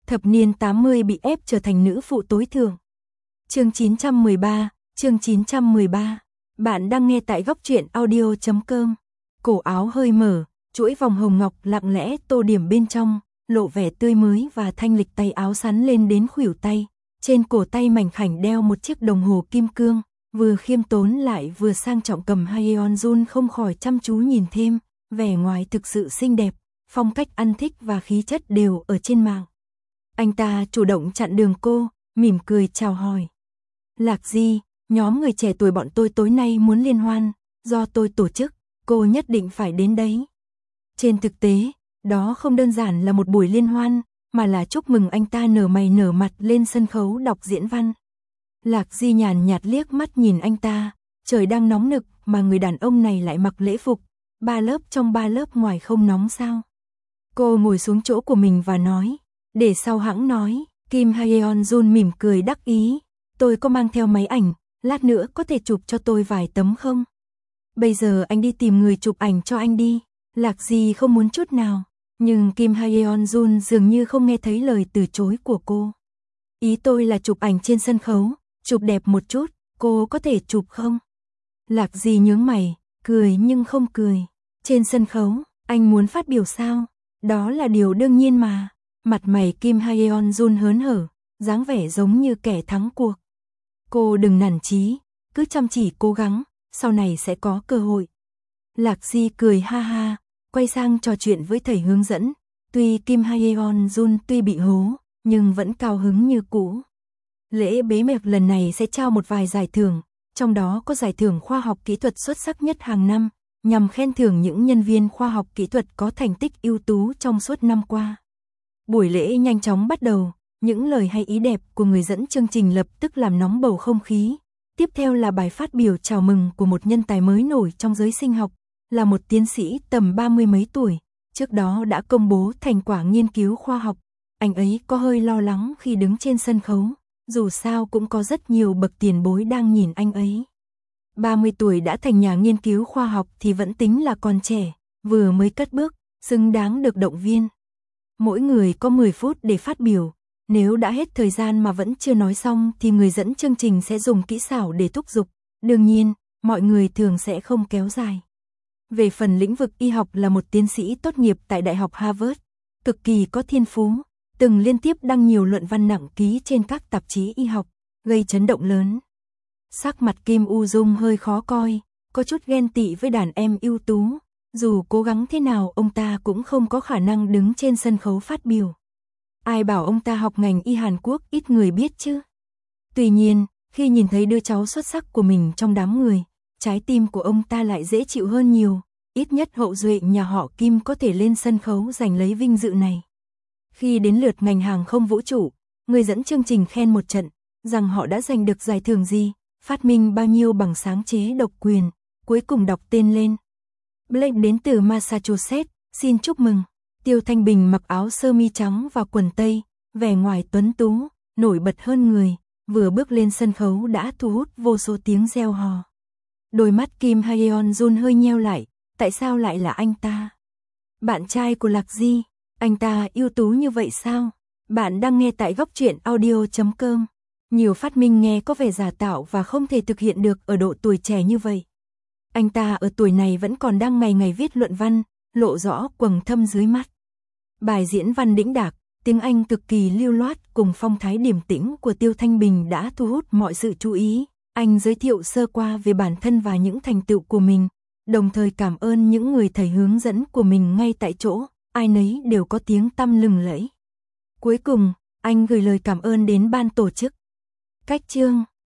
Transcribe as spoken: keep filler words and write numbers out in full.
Thập niên tám mươi bị ép trở thành nữ phụ tối thượng. Chương chín trăm mười ba, chương chín trăm mười ba. Bạn đang nghe tại góc truyện audio chấm com. Cổ áo hơi mở, chuỗi vòng hồng ngọc lặng lẽ tô điểm bên trong, lộ vẻ tươi mới và thanh lịch, tay áo sắn lên đến khuỷu tay. Trên cổ tay mảnh khảnh đeo một chiếc đồng hồ kim cương, vừa khiêm tốn lại vừa sang trọng. Cầm Hyeonjun không khỏi chăm chú nhìn thêm, vẻ ngoài thực sự xinh đẹp, phong cách ăn thích và khí chất đều ở trên mạng. Anh ta chủ động chặn đường cô, mỉm cười chào hỏi. Lạc Di, nhóm người trẻ tuổi bọn tôi tối nay muốn liên hoan, do tôi tổ chức, cô nhất định phải đến đấy. Trên thực tế, đó không đơn giản là một buổi liên hoan, mà là chúc mừng anh ta nở mày nở mặt lên sân khấu đọc diễn văn. Lạc Di nhàn nhạt liếc mắt nhìn anh ta, trời đang nóng nực mà người đàn ông này lại mặc lễ phục, ba lớp trong ba lớp ngoài không nóng sao? Cô ngồi xuống chỗ của mình và nói, để sau hãng nói. Kim Hyeonjun mỉm cười đắc ý, tôi có mang theo máy ảnh, lát nữa có thể chụp cho tôi vài tấm không? Bây giờ anh đi tìm người chụp ảnh cho anh đi. Lạc Di không muốn chút nào, nhưng Kim Hyeonjun dường như không nghe thấy lời từ chối của cô. Ý tôi là chụp ảnh trên sân khấu, chụp đẹp một chút, cô có thể chụp không? Lạc Di nhướng mày, cười nhưng không cười. Trên sân khấu, anh muốn phát biểu sao? Đó là điều đương nhiên mà. Mặt mày Kim Hyeonjun hớn hở, dáng vẻ giống như kẻ thắng cuộc. Cô đừng nản chí, cứ chăm chỉ cố gắng, sau này sẽ có cơ hội. Lạc Di cười ha ha, quay sang trò chuyện với thầy hướng dẫn. Tuy Kim Hyeonjun tuy bị hố, nhưng vẫn cao hứng như cũ. Lễ bế mạc lần này sẽ trao một vài giải thưởng, trong đó có giải thưởng khoa học kỹ thuật xuất sắc nhất hàng năm, nhằm khen thưởng những nhân viên khoa học kỹ thuật có thành tích ưu tú trong suốt năm qua. Buổi lễ nhanh chóng bắt đầu, những lời hay ý đẹp của người dẫn chương trình lập tức làm nóng bầu không khí. Tiếp theo là bài phát biểu chào mừng của một nhân tài mới nổi trong giới sinh học, là một tiến sĩ tầm ba mươi mấy tuổi, trước đó đã công bố thành quả nghiên cứu khoa học. Anh ấy có hơi lo lắng khi đứng trên sân khấu, dù sao cũng có rất nhiều bậc tiền bối đang nhìn anh ấy. ba mươi tuổi đã thành nhà nghiên cứu khoa học thì vẫn tính là còn trẻ, vừa mới cất bước, xứng đáng được động viên. Mỗi người có mười phút để phát biểu, nếu đã hết thời gian mà vẫn chưa nói xong thì người dẫn chương trình sẽ dùng kỹ xảo để thúc giục, đương nhiên, mọi người thường sẽ không kéo dài. Về phần lĩnh vực y học là một tiến sĩ tốt nghiệp tại Đại học Harvard, cực kỳ có thiên phú, từng liên tiếp đăng nhiều luận văn nặng ký trên các tạp chí y học, gây chấn động lớn. Sắc mặt Kim U Dung hơi khó coi, có chút ghen tị với đàn em ưu tú. Dù cố gắng thế nào ông ta cũng không có khả năng đứng trên sân khấu phát biểu. Ai bảo ông ta học ngành y Hàn Quốc ít người biết chứ. Tuy nhiên, khi nhìn thấy đứa cháu xuất sắc của mình trong đám người, trái tim của ông ta lại dễ chịu hơn nhiều. Ít nhất hậu duệ nhà họ Kim có thể lên sân khấu giành lấy vinh dự này. Khi đến lượt ngành hàng không vũ trụ, người dẫn chương trình khen một trận, rằng họ đã giành được giải thưởng gì, phát minh bao nhiêu bằng sáng chế độc quyền, cuối cùng đọc tên lên. Blake đến từ Massachusetts, xin chúc mừng. Tiêu Thanh Bình mặc áo sơ mi trắng và quần tây, vẻ ngoài tuấn tú, nổi bật hơn người, vừa bước lên sân khấu đã thu hút vô số tiếng reo hò. Đôi mắt Kim Hyeonjun hơi nheo lại, tại sao lại là anh ta? Bạn trai của Lạc Di, anh ta ưu tú như vậy sao? Bạn đang nghe tại góc truyện audio chấm com. Nhiều phát minh nghe có vẻ giả tạo và không thể thực hiện được ở độ tuổi trẻ như vậy. Anh ta ở tuổi này vẫn còn đang ngày ngày viết luận văn, lộ rõ quầng thâm dưới mắt. Bài diễn văn đĩnh đạc, tiếng Anh cực kỳ lưu loát cùng phong thái điềm tĩnh của Tiêu Thanh Bình đã thu hút mọi sự chú ý. Anh giới thiệu sơ qua về bản thân và những thành tựu của mình, đồng thời cảm ơn những người thầy hướng dẫn của mình ngay tại chỗ, ai nấy đều có tiếng tăm lừng lẫy. Cuối cùng, anh gửi lời cảm ơn đến ban tổ chức. Cách chương